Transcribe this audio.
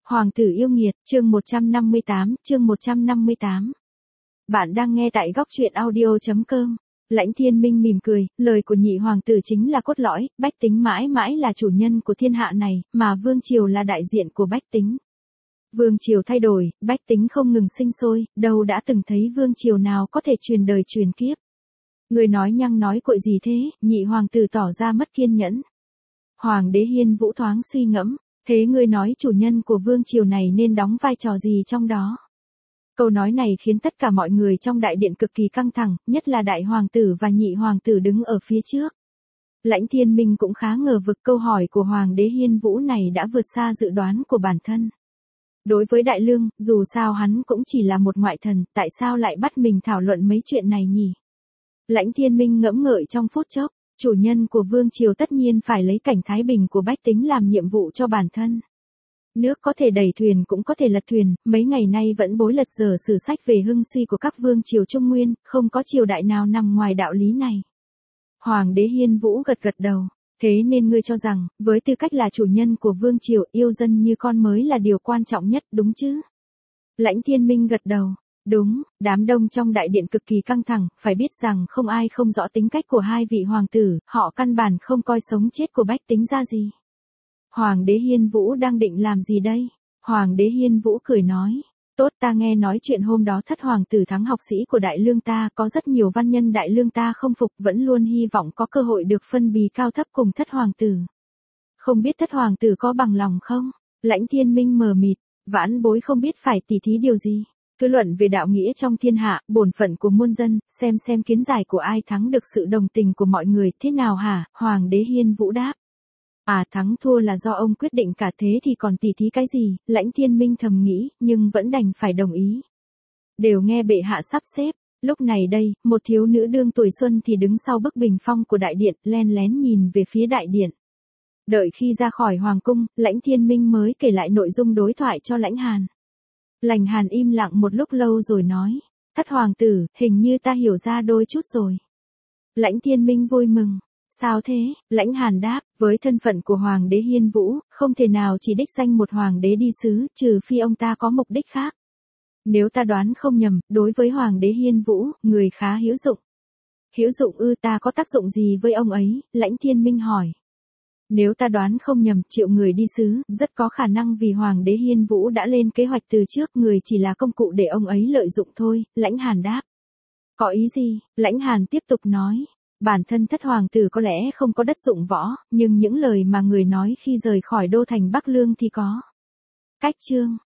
Hoàng tử yêu nghiệt, chương 158. Bạn đang nghe tại góc truyện audio.com. Lãnh Thiên Minh mỉm cười, lời của nhị hoàng tử chính là cốt lõi, bách tính mãi mãi là chủ nhân của thiên hạ này, mà vương triều là đại diện của bách tính. Vương triều thay đổi, bách tính không ngừng sinh sôi, đâu đã từng thấy vương triều nào có thể truyền đời truyền kiếp. Người nói nhăng nói cội gì thế, nhị hoàng tử tỏ ra mất kiên nhẫn. Hoàng đế Hiên Vũ thoáng suy ngẫm. Thế ngươi nói chủ nhân của vương triều này nên đóng vai trò gì trong đó? Câu nói này khiến tất cả mọi người trong đại điện cực kỳ căng thẳng, nhất là đại hoàng tử và nhị hoàng tử đứng ở phía trước. Lãnh Thiên Minh cũng khá ngờ vực câu hỏi của hoàng đế Hiên Vũ này đã vượt xa dự đoán của bản thân. Đối với Đại Lương, dù sao hắn cũng chỉ là một ngoại thần, tại sao lại bắt mình thảo luận mấy chuyện này nhỉ? Lãnh Thiên Minh ngẫm ngợi trong phút chốc. Chủ nhân của vương triều tất nhiên phải lấy cảnh thái bình của bách tính làm nhiệm vụ cho bản thân. Nước có thể đẩy thuyền cũng có thể lật thuyền, mấy ngày nay vẫn bối lật dở sử sách về hưng suy của các vương triều Trung Nguyên, không có triều đại nào nằm ngoài đạo lý này. Hoàng đế Hiên Vũ gật gật đầu, thế nên ngươi cho rằng, với tư cách là chủ nhân của vương triều, yêu dân như con mới là điều quan trọng nhất, đúng chứ? Lãnh Thiên Minh gật đầu. Đúng, đám đông trong đại điện cực kỳ căng thẳng, phải biết rằng không ai không rõ tính cách của hai vị hoàng tử, họ căn bản không coi sống chết của bách tính ra gì. Hoàng đế Hiên Vũ đang định làm gì đây? Hoàng đế Hiên Vũ cười nói, tốt, ta nghe nói chuyện hôm đó thất hoàng tử thắng học sĩ của Đại Lương ta, có rất nhiều văn nhân Đại Lương ta không phục, vẫn luôn hy vọng có cơ hội được phân bì cao thấp cùng thất hoàng tử. Không biết thất hoàng tử có bằng lòng không? Lãnh Thiên Minh mờ mịt, vãn bối không biết phải tỉ thí điều gì. Cứ luận về đạo nghĩa trong thiên hạ, bổn phận của muôn dân, xem kiến giải của ai thắng được sự đồng tình của mọi người, thế nào hả? Hoàng đế Hiên Vũ đáp. À, thắng thua là do ông quyết định cả, thế thì còn tỉ thí cái gì? Lãnh Thiên Minh thầm nghĩ, nhưng vẫn đành phải đồng ý. Đều nghe bệ hạ sắp xếp. Lúc này đây, một thiếu nữ đương tuổi xuân thì đứng sau bức bình phong của đại điện, len lén nhìn về phía đại điện. Đợi khi ra khỏi hoàng cung, Lãnh Thiên Minh mới kể lại nội dung đối thoại cho Lãnh Hàn. Lãnh Hàn im lặng một lúc lâu rồi nói, thất hoàng tử, hình như ta hiểu ra đôi chút rồi. Lãnh Thiên Minh vui mừng, sao thế? Lãnh Hàn đáp, với thân phận của hoàng đế Hiên Vũ, không thể nào chỉ đích danh một hoàng đế đi sứ, trừ phi ông ta có mục đích khác. Nếu ta đoán không nhầm, đối với hoàng đế Hiên Vũ, người khá hữu dụng. Hữu dụng ư? Ta có tác dụng gì với ông ấy? Lãnh Thiên Minh hỏi. Nếu ta đoán không nhầm, triệu người đi sứ, rất có khả năng vì hoàng đế Hiên Vũ đã lên kế hoạch từ trước, người chỉ là công cụ để ông ấy lợi dụng thôi, Lãnh Hàn đáp. Có ý gì? Lãnh Hàn tiếp tục nói. Bản thân thất hoàng tử có lẽ không có đất dụng võ, nhưng những lời mà người nói khi rời khỏi đô thành Bắc Lương thì có. Cách chương,